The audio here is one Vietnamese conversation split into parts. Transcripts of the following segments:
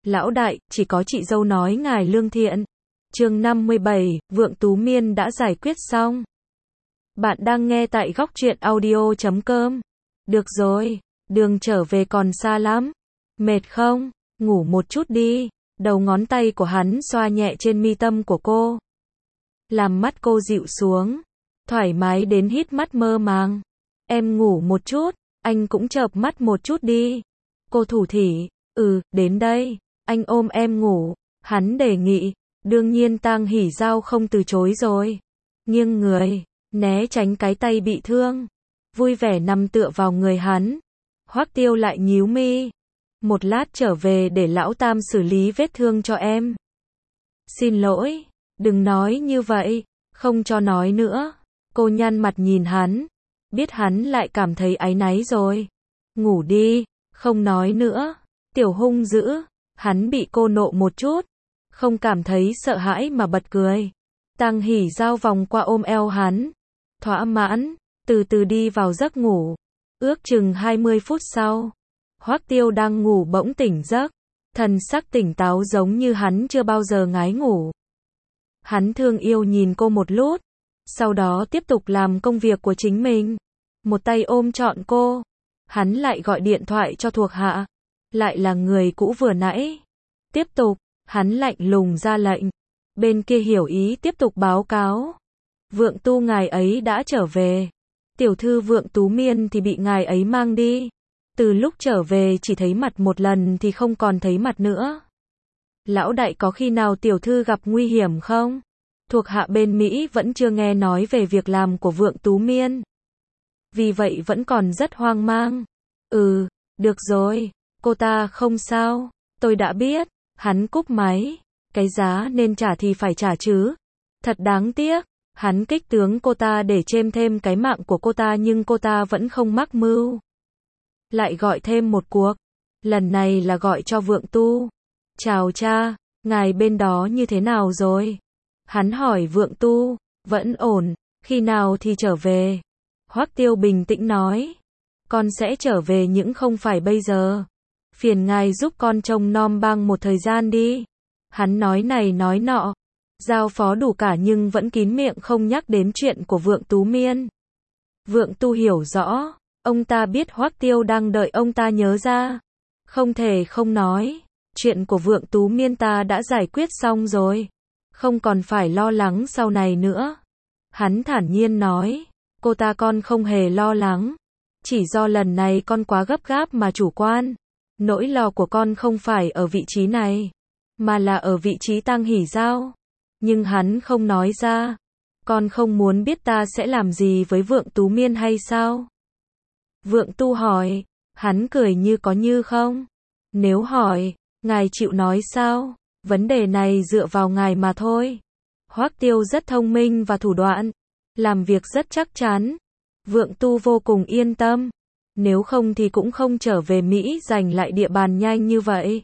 Lão đại, chỉ có chị dâu nói ngài lương thiện. Chương 57, Vượng Tú Miên đã giải quyết xong. Bạn đang nghe tại Góc Truyện Audio.com. Được rồi, đường trở về còn xa lắm. Mệt không? Ngủ một chút đi. Đầu ngón tay của hắn xoa nhẹ trên mi tâm của cô, làm mắt cô dịu xuống, thoải mái đến hít mắt mơ màng. Em ngủ một chút, anh cũng chợp mắt một chút đi. Cô thủ thỉ, đến đây, anh ôm em ngủ. Hắn đề nghị, đương nhiên Tang Hỷ Giao không từ chối rồi. Nghiêng người, né tránh cái tay bị thương, vui vẻ nằm tựa vào người hắn. Hoắc Tiêu lại nhíu mi. Một lát trở về để lão Tam xử lý vết thương cho em. Xin lỗi, đừng nói như vậy, không cho nói nữa. Cô nhăn mặt nhìn hắn, biết hắn lại cảm thấy áy náy rồi. Ngủ đi, không nói nữa. Tiểu hung dữ, hắn bị cô nộ một chút, không cảm thấy sợ hãi mà bật cười. Tang Hỷ Giao vòng qua ôm eo hắn, thỏa mãn, từ từ đi vào giấc ngủ. Ước chừng 20 phút sau, Hoắc Tiêu đang ngủ bỗng tỉnh giấc, thần sắc tỉnh táo giống như hắn chưa bao giờ ngái ngủ. Hắn thương yêu nhìn cô một lút, sau đó tiếp tục làm công việc của chính mình. Một tay ôm trọn cô, hắn lại gọi điện thoại cho thuộc hạ, lại là người cũ vừa nãy. Tiếp tục, hắn lạnh lùng ra lệnh. Bên kia hiểu ý tiếp tục báo cáo. Vượng Tu ngài ấy đã trở về. Tiểu thư Vượng Tú Miên thì bị ngài ấy mang đi. Từ lúc trở về chỉ thấy mặt một lần thì không còn thấy mặt nữa. Lão đại có khi nào tiểu thư gặp nguy hiểm không? Thuộc hạ bên Mỹ vẫn chưa nghe nói về việc làm của Vượng Tú Miên, vì vậy vẫn còn rất hoang mang. Được rồi, cô ta không sao, tôi đã biết. Hắn cúp máy. Cái giá nên trả thì phải trả chứ. Thật đáng tiếc, hắn kích tướng cô ta để chêm thêm cái mạng của cô ta nhưng cô ta vẫn không mắc mưu. Lại gọi thêm một cuộc, lần này là gọi cho Vượng Tu. Chào cha, ngài bên đó như thế nào rồi? Hắn hỏi Vượng Tu. Vẫn ổn, khi nào thì trở về? Hoắc Tiêu bình tĩnh nói. Con sẽ trở về nhưng không phải bây giờ. Phiền ngài giúp con trông nom bang một thời gian đi. Hắn nói này nói nọ, giao phó đủ cả nhưng vẫn kín miệng không nhắc đến chuyện của Vượng Tú Miên. Vượng Tu hiểu rõ, ông ta biết Hoắc Tiêu đang đợi ông ta nhớ ra. Không thể không nói, chuyện của Vượng Tú Miên ta đã giải quyết xong rồi, không còn phải lo lắng sau này nữa. Hắn thản nhiên nói, cô ta con không hề lo lắng, chỉ do lần này con quá gấp gáp mà chủ quan. Nỗi lo của con không phải ở vị trí này, mà là ở vị trí Tang Hỷ Giao. Nhưng hắn không nói ra. Con không muốn biết ta sẽ làm gì với Vượng Tú Miên hay sao? Vượng Tu hỏi. Hắn cười như có như không. Nếu hỏi, ngài chịu nói sao? Vấn đề này dựa vào ngài mà thôi. Hoắc Tiêu rất thông minh và thủ đoạn, làm việc rất chắc chắn. Vượng Tu vô cùng yên tâm. Nếu không thì cũng không trở về Mỹ giành lại địa bàn nhanh như vậy.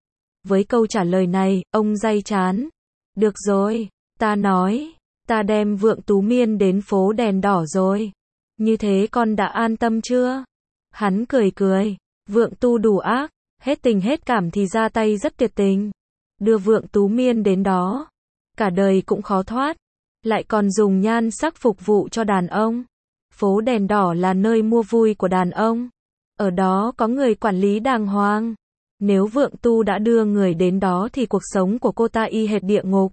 Với câu trả lời này, ông day chán. Được rồi, ta nói, ta đem Vượng Tú Miên đến phố đèn đỏ rồi. Như thế con đã an tâm chưa? Hắn cười cười. Vượng Tu đủ ác, hết tình hết cảm thì ra tay rất tuyệt tình. Đưa Vượng Tú Miên đến đó, cả đời cũng khó thoát. Lại còn dùng nhan sắc phục vụ cho đàn ông. Phố đèn đỏ là nơi mua vui của đàn ông. Ở đó có người quản lý đàng hoàng. Nếu Vượng Tu đã đưa người đến đó thì cuộc sống của cô ta y hệt địa ngục.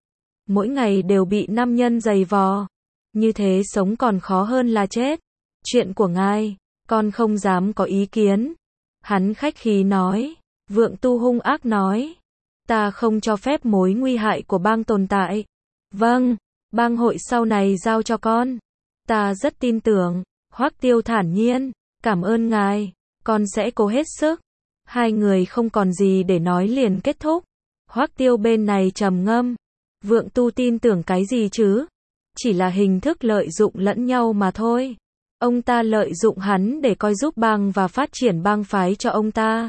Mỗi ngày đều bị nam nhân giày vò. Như thế sống còn khó hơn là chết. Chuyện của ngài, con không dám có ý kiến. Hắn khách khí nói. Vượng Tu hung ác nói. Ta không cho phép mối nguy hại của bang tồn tại. Vâng, bang hội sau này giao cho con. Ta rất tin tưởng. Hoắc Tiêu thản nhiên. Cảm ơn ngài, con sẽ cố hết sức. Hai người không còn gì để nói liền kết thúc. Hoắc Tiêu bên này trầm ngâm. Vượng Tu tin tưởng cái gì chứ? Chỉ là hình thức lợi dụng lẫn nhau mà thôi. Ông ta lợi dụng hắn để coi giúp bang và phát triển bang phái cho ông ta.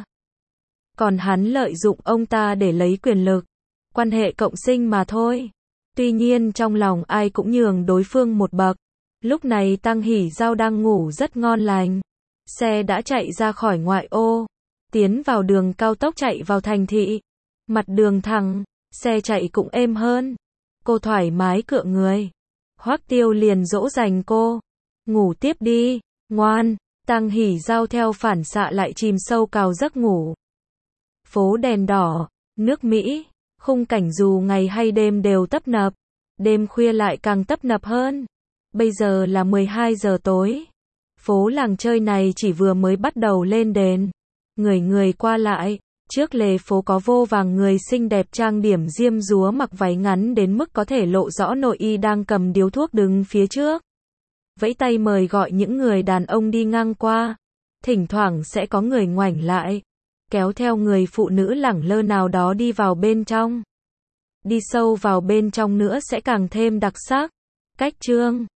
Còn hắn lợi dụng ông ta để lấy quyền lực. Quan hệ cộng sinh mà thôi. Tuy nhiên trong lòng ai cũng nhường đối phương một bậc. Lúc này Tang Hỷ Giao đang ngủ rất ngon lành. Xe đã chạy ra khỏi ngoại ô. tiến vào đường cao tốc chạy vào thành thị. Mặt đường thẳng, xe chạy cũng êm hơn. Cô thoải mái cựa người. Hoắc Tiêu liền dỗ dành cô. Ngủ tiếp đi, ngoan. Tăng Hỉ Giao theo phản xạ lại chìm sâu vào giấc ngủ. Phố đèn đỏ, nước Mỹ, khung cảnh dù ngày hay đêm đều tấp nập. Đêm khuya lại càng tấp nập hơn. Bây giờ là 12 giờ tối. Phố làng chơi này chỉ vừa mới bắt đầu lên đèn. Người người qua lại. Trước lề phố có vô vàng người xinh đẹp trang điểm diêm dúa mặc váy ngắn đến mức có thể lộ rõ nội y đang cầm điếu thuốc đứng phía trước. Vẫy tay mời gọi những người đàn ông đi ngang qua. Thỉnh thoảng sẽ có người ngoảnh lại, kéo theo người phụ nữ lẳng lơ nào đó đi vào bên trong. Đi sâu vào bên trong nữa sẽ càng thêm đặc sắc. Cách chương